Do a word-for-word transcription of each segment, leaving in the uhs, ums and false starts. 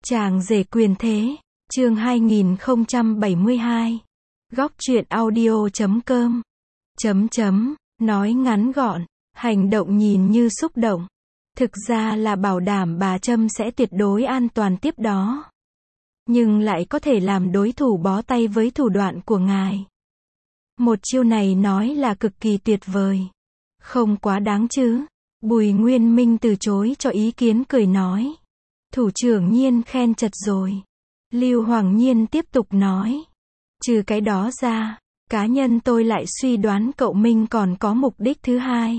Chàng rể quyền thế, chương hai nghìn không trăm bảy mươi hai. Góc truyện audio chấm com. Chấm chấm, nói ngắn gọn, hành động nhìn như xúc động. Thực ra là bảo đảm bà Trâm sẽ tuyệt đối an toàn tiếp đó. Nhưng lại có thể làm đối thủ bó tay với thủ đoạn của ngài. Một chiêu này nói là cực kỳ tuyệt vời. Không quá đáng chứ. Bùi Nguyên Minh từ chối cho ý kiến cười nói. Thủ trưởng Nhiên khen chật rồi. Lưu Hoàng Nhiên tiếp tục nói. Trừ cái đó ra, cá nhân tôi lại suy đoán cậu Minh còn có mục đích thứ hai.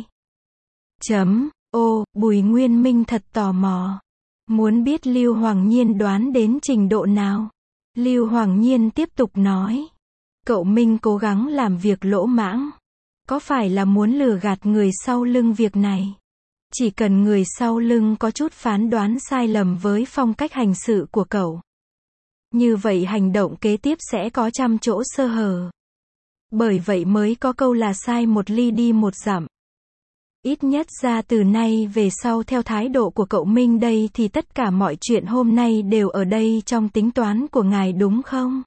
Chấm, ô, Bùi Nguyên Minh thật tò mò. Muốn biết Lưu Hoàng Nhiên đoán đến trình độ nào? Lưu Hoàng Nhiên tiếp tục nói. Cậu Minh cố gắng làm việc lỗ mãng. Có phải là muốn lừa gạt người sau lưng việc này? Chỉ cần người sau lưng có chút phán đoán sai lầm với phong cách hành sự của cậu. Như vậy hành động kế tiếp sẽ có trăm chỗ sơ hở. Bởi vậy mới có câu là sai một ly đi một dặm. Ít nhất ra từ nay về sau theo thái độ của cậu Minh đây thì tất cả mọi chuyện hôm nay đều ở đây trong tính toán của ngài đúng không?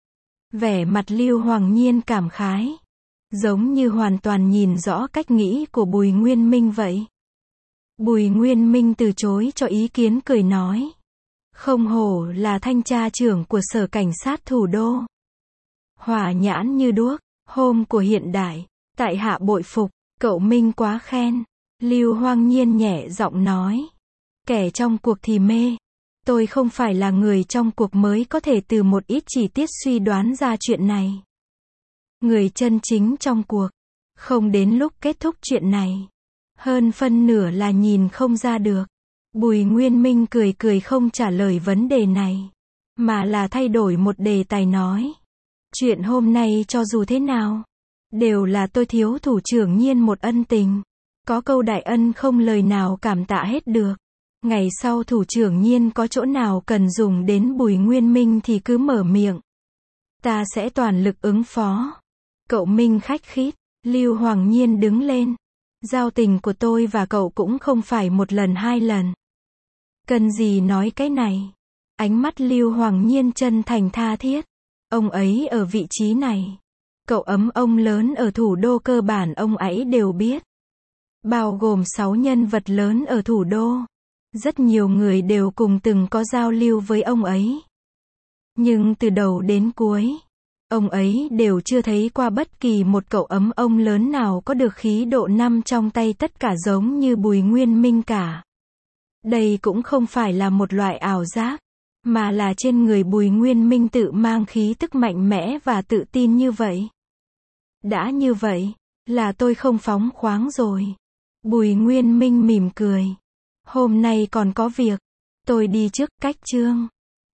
Vẻ mặt Lưu Hoàng Nhiên cảm khái. Giống như hoàn toàn nhìn rõ cách nghĩ của Bùi Nguyên Minh vậy. Bùi Nguyên Minh từ chối cho ý kiến cười nói. Không hổ là thanh tra trưởng của Sở Cảnh sát Thủ đô. Hỏa nhãn như đuốc, hôm của hiện đại, tại hạ bội phục, cậu Minh quá khen. Lưu Hoàng Nhiên nhẹ giọng nói. Kẻ trong cuộc thì mê. Tôi không phải là người trong cuộc mới có thể từ một ít chi tiết suy đoán ra chuyện này. Người chân chính trong cuộc, không đến lúc kết thúc chuyện này. Hơn phân nửa là nhìn không ra được. Bùi Nguyên Minh cười cười không trả lời vấn đề này. Mà là thay đổi một đề tài nói. Chuyện hôm nay cho dù thế nào, đều là tôi thiếu thủ trưởng Nhiên một ân tình. Có câu đại ân không lời nào cảm tạ hết được. Ngày sau thủ trưởng Nhiên có chỗ nào cần dùng đến Bùi Nguyên Minh thì cứ mở miệng. Ta sẽ toàn lực ứng phó. Cậu Minh khách khít. Lưu Hoàng Nhiên đứng lên. Giao tình của tôi và cậu cũng không phải một lần hai lần. Cần gì nói cái này. Ánh mắt Lưu Hoàng Nhiên chân thành tha thiết. Ông ấy ở vị trí này. Cậu ấm ông lớn ở thủ đô cơ bản ông ấy đều biết. Bao gồm sáu nhân vật lớn ở thủ đô. Rất nhiều người đều cùng từng có giao lưu với ông ấy. Nhưng từ đầu đến cuối, ông ấy đều chưa thấy qua bất kỳ một cậu ấm ông lớn nào có được khí độ năm trong tay tất cả giống như Bùi Nguyên Minh cả. Đây cũng không phải là một loại ảo giác, mà là trên người Bùi Nguyên Minh tự mang khí tức mạnh mẽ và tự tin như vậy. Đã như vậy, là tôi không phóng khoáng rồi. Bùi Nguyên Minh mỉm cười. Hôm nay còn có việc. Tôi đi trước, cách chương.